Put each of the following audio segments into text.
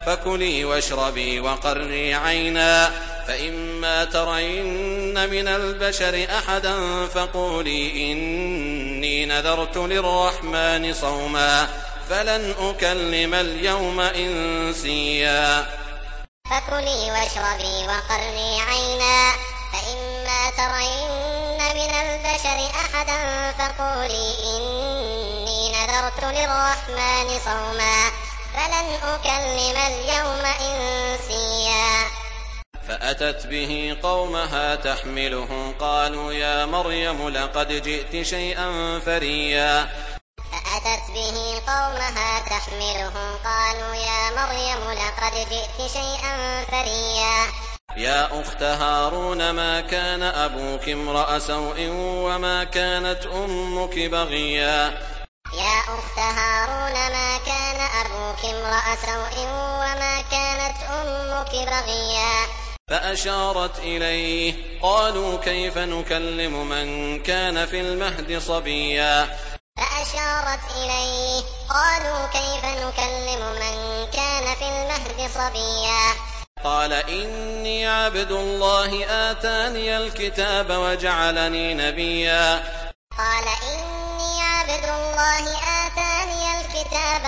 فكلي واشربي وقري عينا، فإما ترين من البشر أحدا فقولي إني نذرت للرحمن صوما فلن أكلم اليوم إنسيا. فكلي واشربي وقري عينا، فإما ترين من البشر أحدا فقولي إني نذرت للرحمن صوما فلن أكلم اليوم إنسيا. فأتت به قومها تحمله قالوا يا مريم لقد جئت شيئا فريا. فأتت به قومها تحمله قالوا يا مريم لقد جئت شيئا فريا. يا أخت هارون ما كان أبوك امرأ سوء وما كانت أمك بغيا. يا أخت هارون ما كان أبوك امرأ سوء وما كانت أمك بغيا. فأشارت إليه قالوا كيف نكلم من كان في المهد صبيا. فأشارت إليه قالوا كيف نكلم من كان في المهد صبيا. قال إني عبد الله آتاني الكتاب وجعلني نبيا. قال إني عبد الله آتاني الكتاب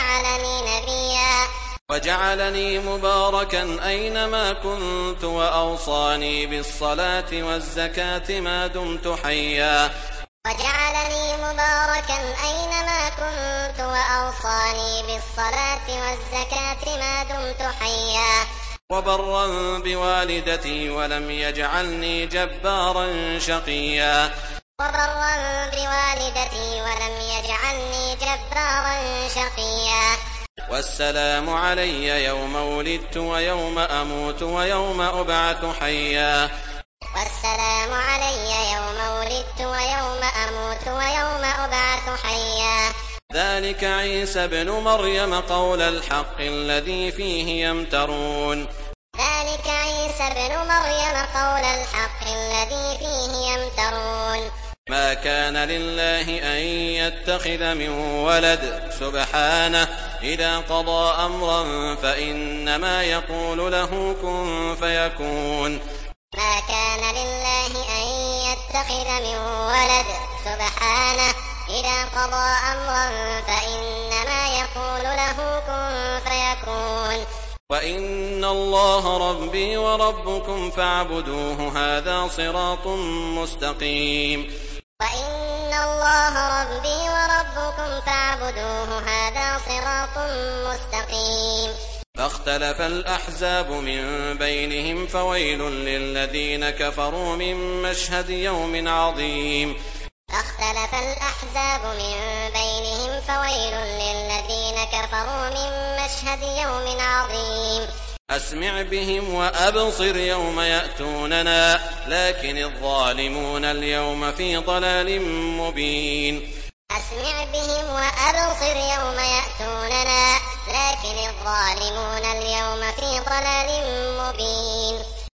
وجعلني مباركا أينما كنت وأوصاني بالصلاة والزكاة ما دمت حيا. وجعلني مباركا أينما كنت وأوصاني بالصلاة والزكاة ما دمت حيا. وبرا بوالدتي ولم يجعلني جبارا شقيا. وبرا بوالدتي ولم يجعلني جبارا شقيا. والسلام علي يوم ولدت ويوم أموت ويوم أبعث حيا. والسلام علي يوم ولدت ويوم أموت ويوم أبعث حيا. ذلك عيسى ابن مريم قول الحق الذي فيه يمترون. ذلك عيسى ابن مريم قول الحق الذي فيه يمترون. ما كان لله أن يتخذ من ولد سبحانه إذا قضى أمرا فإنما يقول له كن فيكون. ما كان لله أن يتخذ من ولد سبحانه إذا قضى أمرا فإنما يقول له كن فيكون. وإن الله ربي وربكم فاعبدوه هذا صراط مستقيم. وإن الله ربي وربكم فاعبدوه هذا صراط مستقيم. فاختلف الأحزاب من بينهم فويل للذين كفروا من مشهد يوم عظيم. فاختلف الأحزاب من بينهم فويل للذين كفروا من مشهد يوم عظيم. أسمع بهم وأبصر يوم يأتوننا لكن الظالمون اليوم في ضلال مبين. أسمع بهم وأبصر يوم يأتوننا لكن الظالمون اليوم في ضلال مبين.